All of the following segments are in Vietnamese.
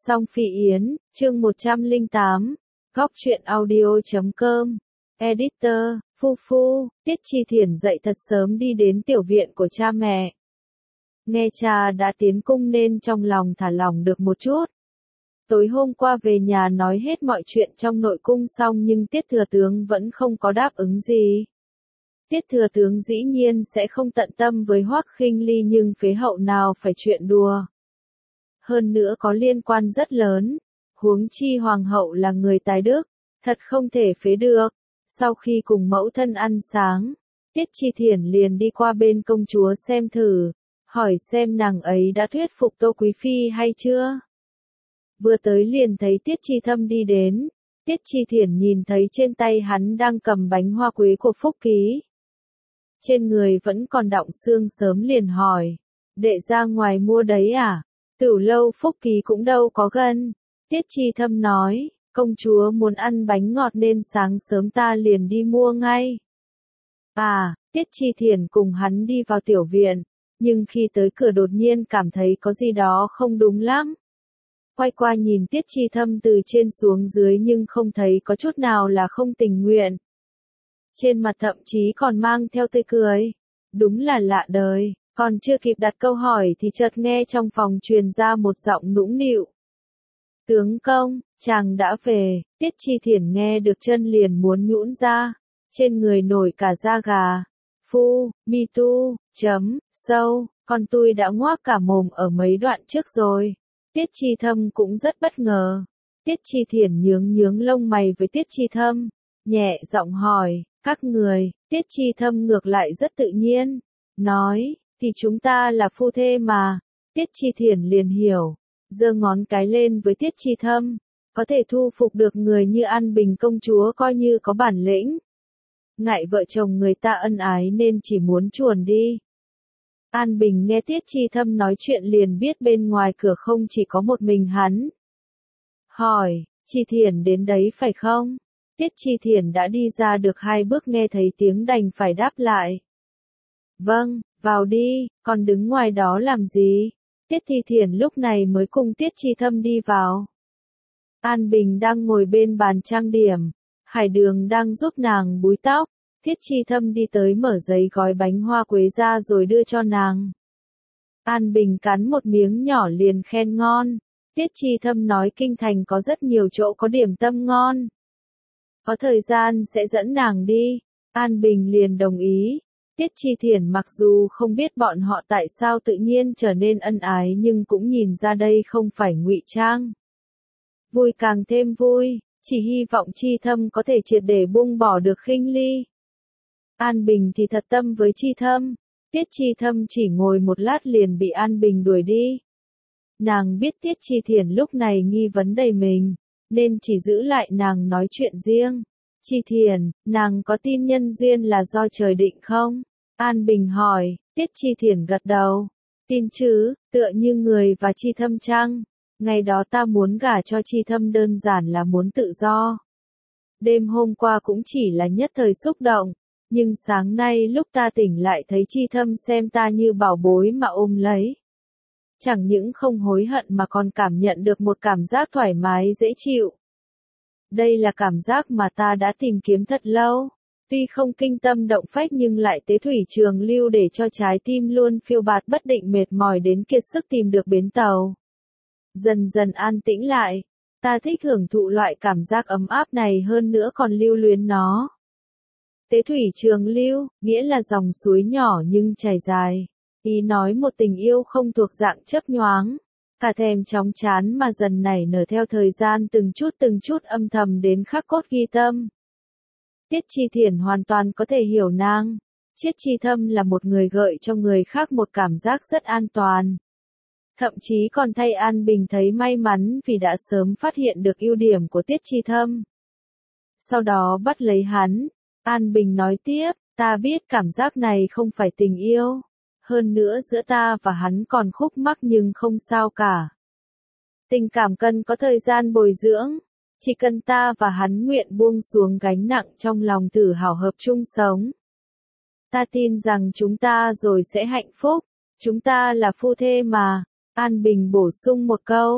Song Phi Yến, chương 108, góc truyện audio.com, Editor, Phu, Tiết Chi Thiển dậy thật sớm đi đến tiểu viện của cha mẹ. Nghe cha đã tiến cung nên trong lòng thả lỏng được một chút. Tối hôm qua về nhà nói hết mọi chuyện trong nội cung xong nhưng Tiết Thừa Tướng vẫn không có đáp ứng gì. Tiết Thừa Tướng dĩ nhiên sẽ không tận tâm với Hoắc Khinh Ly nhưng phế hậu nào phải chuyện đùa. Hơn nữa có liên quan rất lớn, huống chi hoàng hậu là người tài đức, thật không thể phế được. Sau khi cùng mẫu thân ăn sáng, Tiết Chi Thiển liền đi qua bên công chúa xem thử, hỏi xem nàng ấy đã thuyết phục Tô Quý Phi hay chưa. Vừa tới liền thấy Tiết Chi Thâm đi đến, Tiết Chi Thiển nhìn thấy trên tay hắn đang cầm bánh hoa quế của Phúc Ký. Trên người vẫn còn đọng xương sớm liền hỏi, đệ ra ngoài mua đấy à? Tửu lâu Phúc Ký cũng đâu có gần. Tiết Chi Thâm nói, công chúa muốn ăn bánh ngọt nên sáng sớm ta liền đi mua ngay. Tiết Chi Thiển cùng hắn đi vào tiểu viện, nhưng khi tới cửa đột nhiên cảm thấy có gì đó không đúng lắm. Quay qua nhìn Tiết Chi Thâm từ trên xuống dưới nhưng không thấy có chút nào là không tình nguyện. Trên mặt thậm chí còn mang theo tươi cười. Đúng là lạ đời. Còn chưa kịp đặt câu hỏi thì chợt nghe trong phòng truyền ra một giọng nũng nịu. Tướng công, chàng đã về. Tiết Chi Thiển nghe được chân liền muốn nhũn ra. Trên người nổi cả da gà. Phu, mi tu, sâu, con tui đã ngoác cả mồm ở mấy đoạn trước rồi. Tiết Chi Thâm cũng rất bất ngờ. Tiết Chi Thiển nhướng lông mày với Tiết Chi Thâm. Nhẹ giọng hỏi, các người, Tiết Chi Thâm ngược lại rất tự nhiên. Nói, thì chúng ta là phu thê mà. Tiết Chi Thiển liền hiểu. Giơ ngón cái lên với Tiết Chi Thâm. Có thể thu phục được người như An Bình công chúa coi như có bản lĩnh. Ngại vợ chồng người ta ân ái nên chỉ muốn chuồn đi. An Bình nghe Tiết Chi Thâm nói chuyện liền biết bên ngoài cửa không chỉ có một mình hắn. Hỏi, Chi Thiển đến đấy phải không? Tiết Chi Thiển đã đi ra được 2 bước nghe thấy tiếng đành phải đáp lại. Vâng, vào đi, còn đứng ngoài đó làm gì? Tiết Chi Thiển lúc này mới cùng Tiết Chi Thâm đi vào. An Bình đang ngồi bên bàn trang điểm, Hải Đường đang giúp nàng búi tóc. Tiết Chi Thâm đi tới mở giấy gói bánh hoa quế ra rồi đưa cho nàng. An Bình cắn một miếng nhỏ liền khen ngon. Tiết Chi Thâm nói kinh thành có rất nhiều chỗ có điểm tâm ngon. Có thời gian sẽ dẫn nàng đi. An Bình liền đồng ý. Tiết Chi Thiển mặc dù không biết bọn họ tại sao tự nhiên trở nên ân ái nhưng cũng nhìn ra đây không phải ngụy trang. Vui càng thêm vui, chỉ hy vọng Chi Thâm có thể triệt để buông bỏ được Khinh Ly. An Bình thì thật tâm với Chi Thâm. Tiết Chi Thâm chỉ ngồi một lát liền bị An Bình đuổi đi. Nàng biết Tiết Chi Thiển lúc này nghi vấn đầy mình, nên chỉ giữ lại nàng nói chuyện riêng. Chi Thiển, nàng có tin nhân duyên là do trời định không? An Bình hỏi, Tiết Chi Thiển gật đầu. Tin chứ, tựa như người và Chi Thâm chăng? Ngày đó ta muốn gả cho Chi Thâm đơn giản là muốn tự do. Đêm hôm qua cũng chỉ là nhất thời xúc động. Nhưng sáng nay lúc ta tỉnh lại thấy Chi Thâm xem ta như bảo bối mà ôm lấy. Chẳng những không hối hận mà còn cảm nhận được một cảm giác thoải mái dễ chịu. Đây là cảm giác mà ta đã tìm kiếm thật lâu. Tuy không kinh tâm động phách nhưng lại tế thủy trường lưu để cho trái tim luôn phiêu bạt bất định mệt mỏi đến kiệt sức tìm được bến tàu. Dần dần an tĩnh lại. Ta thích hưởng thụ loại cảm giác ấm áp này hơn nữa còn lưu luyến nó. Tế thủy trường lưu, nghĩa là dòng suối nhỏ nhưng chảy dài. Ý nói một tình yêu không thuộc dạng chấp nhoáng. Cả thèm chóng chán mà dần nảy nở theo thời gian từng chút âm thầm đến khắc cốt ghi tâm. Tiết Chi Thiển hoàn toàn có thể hiểu nàng. Tiết Chi Thâm là một người gợi cho người khác một cảm giác rất an toàn. Thậm chí còn thay An Bình thấy may mắn vì đã sớm phát hiện được ưu điểm của Tiết Chi Thâm. Sau đó bắt lấy hắn. An Bình nói tiếp, ta biết cảm giác này không phải tình yêu. Hơn nữa giữa ta và hắn còn khúc mắc nhưng không sao cả. Tình cảm cần có thời gian bồi dưỡng. Chỉ cần ta và hắn nguyện buông xuống gánh nặng trong lòng thử hảo hợp chung sống. Ta tin rằng chúng ta rồi sẽ hạnh phúc. Chúng ta là phu thê mà. An Bình bổ sung một câu.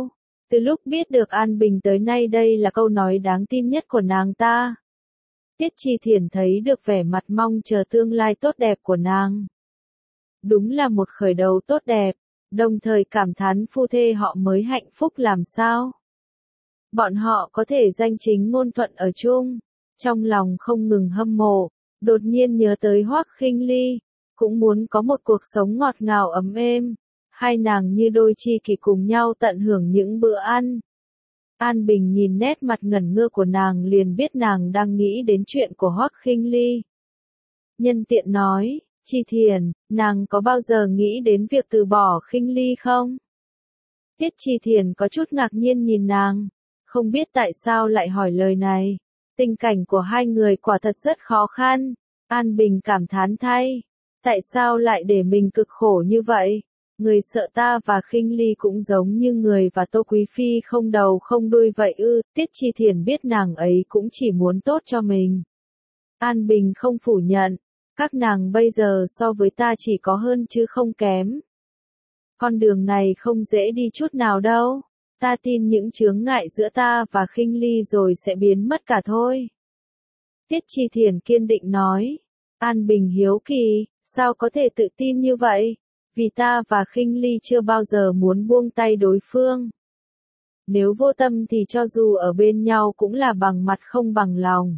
Từ lúc biết được An Bình tới nay đây là câu nói đáng tin nhất của nàng ta. Tiết Chi Thiển thấy được vẻ mặt mong chờ tương lai tốt đẹp của nàng. Đúng là một khởi đầu tốt đẹp, đồng thời cảm thán phu thê họ mới hạnh phúc làm sao. Bọn họ có thể danh chính ngôn thuận ở chung, trong lòng không ngừng hâm mộ, đột nhiên nhớ tới Hoắc Khinh Ly, cũng muốn có một cuộc sống ngọt ngào ấm êm, hai nàng như đôi tri kỷ cùng nhau tận hưởng những bữa ăn. An Bình nhìn nét mặt ngẩn ngơ của nàng liền biết nàng đang nghĩ đến chuyện của Hoắc Khinh Ly. Nhân tiện nói, Chi Thiển, nàng có bao giờ nghĩ đến việc từ bỏ Khinh Ly không? Tiết Chi Thiển có chút ngạc nhiên nhìn nàng, không biết tại sao lại hỏi lời này. Tình cảnh của hai người quả thật rất khó khăn. An Bình cảm thán thay. Tại sao lại để mình cực khổ như vậy? Người sợ ta và Khinh Ly cũng giống như người và Tô Quý Phi không đầu không đuôi vậy ư? Tiết Chi Thiển biết nàng ấy cũng chỉ muốn tốt cho mình. An Bình không phủ nhận. Các nàng bây giờ so với ta chỉ có hơn chứ không kém. Con đường này không dễ đi chút nào đâu. Ta tin những chướng ngại giữa ta và Khinh Ly rồi sẽ biến mất cả thôi. Tiết Chi Thiển kiên định nói. An Bình hiếu kỳ, sao có thể tự tin như vậy? Vì ta và Khinh Ly chưa bao giờ muốn buông tay đối phương. Nếu vô tâm thì cho dù ở bên nhau cũng là bằng mặt không bằng lòng.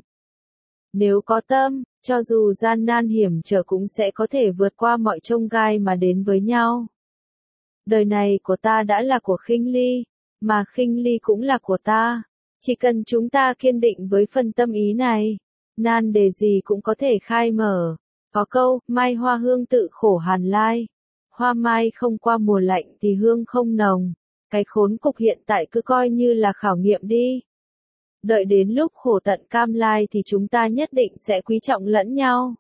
Nếu có tâm, cho dù gian nan hiểm trở cũng sẽ có thể vượt qua mọi chông gai mà đến với nhau. Đời này của ta đã là của Khinh Ly, mà Khinh Ly cũng là của ta. Chỉ cần chúng ta kiên định với phần tâm ý này, nan đề gì cũng có thể khai mở. Có câu, mai hoa hương tự khổ hàn lai. Hoa mai không qua mùa lạnh thì hương không nồng. Cái khốn cục hiện tại cứ coi như là khảo nghiệm đi. Đợi đến lúc khổ tận cam lai thì chúng ta nhất định sẽ quý trọng lẫn nhau.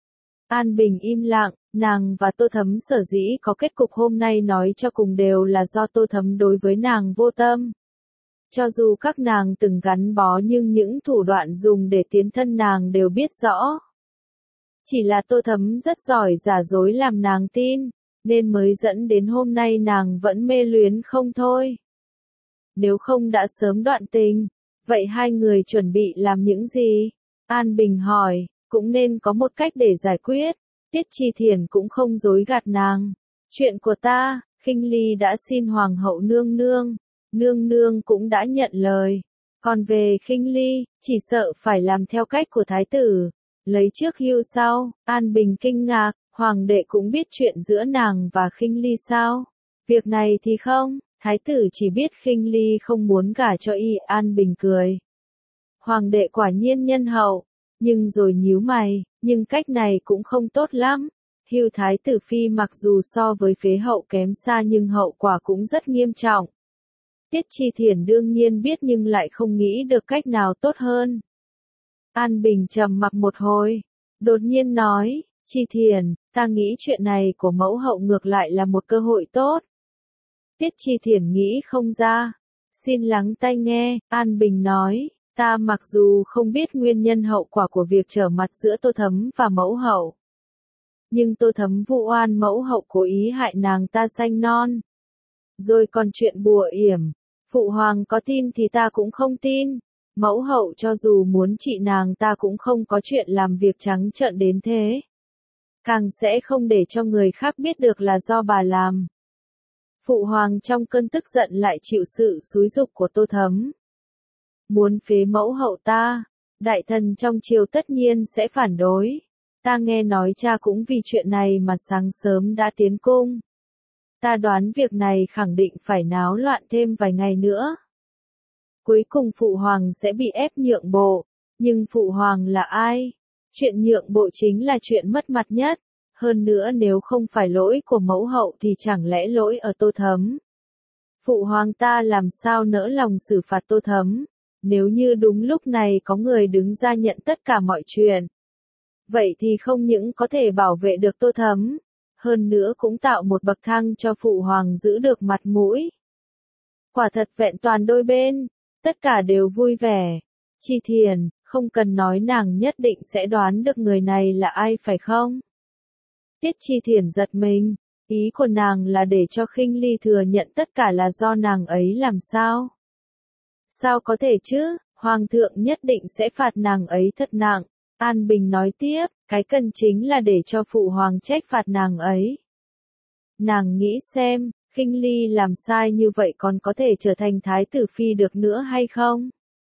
An Bình im lặng, nàng và Tô Thấm sở dĩ có kết cục hôm nay nói cho cùng đều là do Tô Thấm đối với nàng vô tâm. Cho dù các nàng từng gắn bó nhưng những thủ đoạn dùng để tiến thân nàng đều biết rõ. Chỉ là Tô Thấm rất giỏi giả dối làm nàng tin, nên mới dẫn đến hôm nay nàng vẫn mê luyến không thôi. Nếu không đã sớm đoạn tình, vậy hai người chuẩn bị làm những gì? An Bình hỏi, cũng nên có một cách để giải quyết. Tiết Chi Thiển cũng không dối gạt nàng. Chuyện của ta, Khinh Ly đã xin Hoàng hậu nương nương. Nương nương cũng đã nhận lời. Còn về Khinh Ly, chỉ sợ phải làm theo cách của thái tử. Lấy trước hưu sau. An Bình kinh ngạc, hoàng đệ cũng biết chuyện giữa nàng và Khinh Ly sao? Việc này thì không, thái tử chỉ biết Khinh Ly không muốn gả cho y. An Bình cười. Hoàng đệ quả nhiên nhân hậu, nhưng rồi nhíu mày, nhưng cách này cũng không tốt lắm. Hưu thái tử phi mặc dù so với phế hậu kém xa nhưng hậu quả cũng rất nghiêm trọng. Tiết Chi Thiển đương nhiên biết nhưng lại không nghĩ được cách nào tốt hơn. An Bình trầm mặc một hồi, đột nhiên nói, Chi Thiển, ta nghĩ chuyện này của mẫu hậu ngược lại là một cơ hội tốt. Tiết Chi Thiển nghĩ không ra. Xin lắng tai nghe, An Bình nói, ta mặc dù không biết nguyên nhân hậu quả của việc trở mặt giữa Tô Thấm và mẫu hậu. Nhưng Tô Thấm vu oan mẫu hậu cố ý hại nàng ta sanh non. Rồi còn chuyện bùa yểm, phụ hoàng có tin thì ta cũng không tin. Mẫu hậu cho dù muốn trị nàng ta cũng không có chuyện làm việc trắng trợn đến thế. Càng sẽ không để cho người khác biết được là do bà làm. Phụ hoàng trong cơn tức giận lại chịu sự xúi giục của Tô Thấm. Muốn phế mẫu hậu ta, đại thần trong triều tất nhiên sẽ phản đối. Ta nghe nói cha cũng vì chuyện này mà sáng sớm đã tiến cung. Ta đoán việc này khẳng định phải náo loạn thêm vài ngày nữa. Cuối cùng phụ hoàng sẽ bị ép nhượng bộ, nhưng phụ hoàng là ai? Chuyện nhượng bộ chính là chuyện mất mặt nhất. Hơn nữa nếu không phải lỗi của mẫu hậu thì chẳng lẽ lỗi ở Tô Thấm. Phụ hoàng ta làm sao nỡ lòng xử phạt Tô Thấm, nếu như đúng lúc này có người đứng ra nhận tất cả mọi chuyện. Vậy thì không những có thể bảo vệ được Tô Thấm, hơn nữa cũng tạo một bậc thang cho phụ hoàng giữ được mặt mũi. Quả thật vẹn toàn đôi bên, tất cả đều vui vẻ. Chi Thiển, không cần nói nàng nhất định sẽ đoán được người này là ai phải không? Tiết Chi Thiển giật mình, Ý của nàng là để cho Khinh Ly thừa nhận tất cả là do nàng ấy làm sao? Sao có thể chứ, Hoàng thượng nhất định sẽ phạt nàng ấy thật nặng. An Bình nói tiếp, cái cần chính là để cho Phụ Hoàng trách phạt nàng ấy. Nàng nghĩ xem, Khinh Ly làm sai như vậy còn có thể trở thành Thái tử Phi được nữa hay không?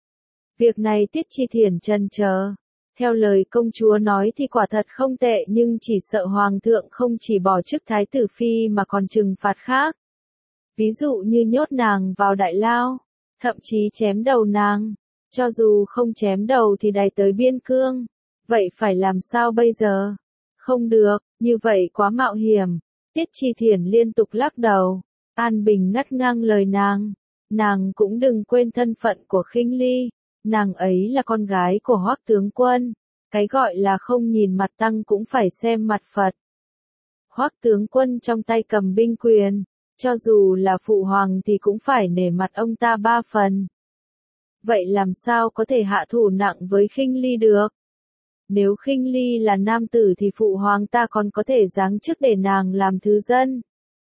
Việc này Tiết Chi Thiển chần chờ. Theo lời công chúa nói thì quả thật không tệ nhưng chỉ sợ Hoàng thượng không chỉ bỏ chức Thái tử Phi mà còn trừng phạt khác. Ví dụ như nhốt nàng vào đại lao, thậm chí chém đầu nàng. Cho dù không chém đầu thì đày tới biên cương. Vậy phải làm sao bây giờ? Không được, như vậy quá mạo hiểm. Tiết Chi Thiển liên tục lắc đầu. An Bình ngắt ngang lời nàng. Nàng cũng đừng quên thân phận của Khinh Ly. Nàng ấy là con gái của Hoắc tướng quân. Cái gọi là không nhìn mặt tăng cũng phải xem mặt Phật. Hoắc tướng quân trong tay cầm binh quyền. Cho dù là Phụ Hoàng thì cũng phải nể mặt ông ta 3 phần. Vậy làm sao có thể hạ thủ nặng với Khinh Ly được? Nếu Khinh Ly là nam tử thì Phụ Hoàng ta còn có thể giáng chức để nàng làm thứ dân.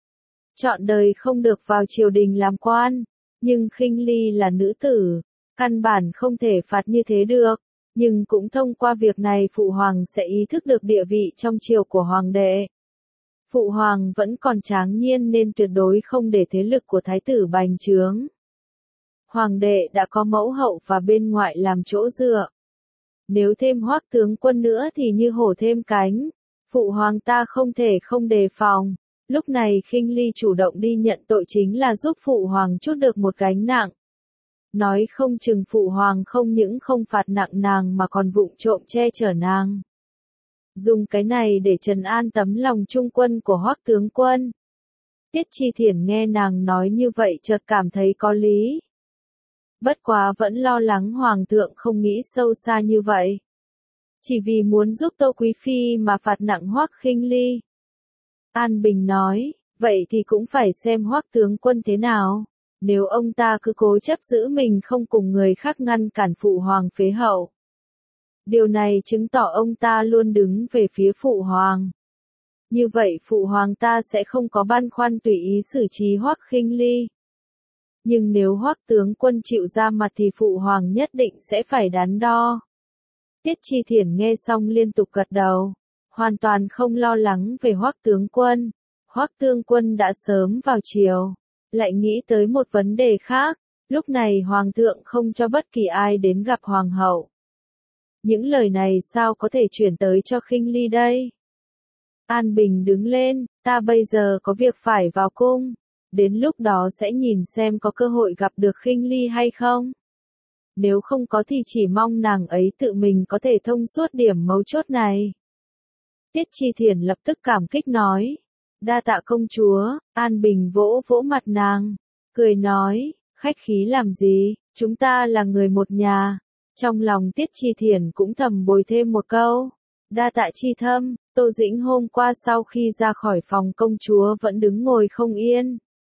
Trọn đời không được vào triều đình làm quan. Nhưng Khinh Ly là nữ tử. Căn bản không thể phạt như thế được. Nhưng cũng thông qua việc này Phụ Hoàng sẽ ý thức được địa vị trong triều của Hoàng đệ. Phụ Hoàng vẫn còn tráng niên nên tuyệt đối không để thế lực của Thái tử bành trướng. Hoàng đệ đã có mẫu hậu và bên ngoại làm chỗ dựa. Nếu thêm Hoắc tướng quân nữa thì như hổ thêm cánh. Phụ Hoàng ta không thể không đề phòng. Lúc này Khinh Ly chủ động đi nhận tội chính là giúp Phụ Hoàng trút được một gánh nặng. Nói không chừng Phụ Hoàng không những không phạt nặng nàng mà còn vụng trộm che chở nàng. Dùng cái này để trấn an tấm lòng trung quân của Hoắc tướng quân. Tiết Chi Thiển nghe nàng nói như vậy chợt cảm thấy có lý. Bất quá vẫn lo lắng Hoàng thượng không nghĩ sâu xa như vậy. Chỉ vì muốn giúp Tô Quý Phi mà phạt nặng Hoắc Khinh Ly. An Bình nói, vậy thì cũng phải xem Hoắc tướng quân thế nào. Nếu ông ta cứ cố chấp giữ mình không cùng người khác ngăn cản Phụ Hoàng phế hậu. Điều này chứng tỏ ông ta luôn đứng về phía Phụ Hoàng. Như vậy Phụ Hoàng ta sẽ không có băn khoăn tùy ý xử trí Hoắc Khinh Ly. Nhưng nếu Hoắc tướng quân chịu ra mặt thì Phụ Hoàng nhất định sẽ phải đắn đo. Tiết Chi Thiển nghe xong liên tục gật đầu. Hoàn toàn không lo lắng về Hoắc tướng quân. Hoắc tướng quân đã sớm vào triều. Lại nghĩ tới một vấn đề khác. Lúc này Hoàng thượng không cho bất kỳ ai đến gặp Hoàng hậu. Những lời này sao có thể chuyển tới cho Khinh Ly đây? An Bình đứng lên, ta bây giờ có việc phải vào cung. Đến lúc đó sẽ nhìn xem có cơ hội gặp được Khinh Ly hay không. Nếu không có thì chỉ mong nàng ấy tự mình có thể thông suốt điểm mấu chốt này. Tiết Chi Thiển lập tức cảm kích nói. Đa tạ công chúa. An Bình vỗ vỗ mặt nàng. Cười nói, khách khí làm gì, chúng ta là người một nhà. Trong lòng Tiết Chi Thiển cũng thầm bồi thêm một câu. Đa tạ Chi Thâm. Tô Dĩnh hôm qua sau khi ra khỏi phòng công chúa vẫn đứng ngồi không yên.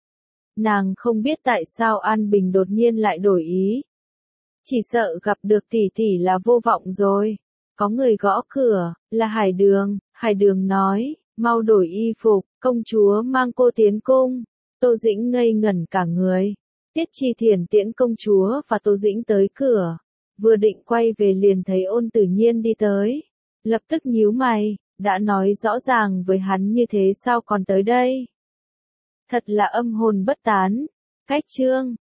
Nàng không biết tại sao An Bình đột nhiên lại đổi ý. Chỉ sợ gặp được tỷ tỷ là vô vọng rồi. Có người gõ cửa, là Hải Đường. Hải Đường nói, mau đổi y phục, công chúa mang cô tiến cung. Tô Dĩnh ngây ngẩn cả người. Tiết Chi Thiển tiễn công chúa và Tô Dĩnh tới cửa. Vừa định quay về liền thấy Ôn Tử Nhiên đi tới. Lập tức nhíu mày, đã nói rõ ràng với hắn như thế sao còn tới đây. Thật là âm hồn bất tán. Cách chương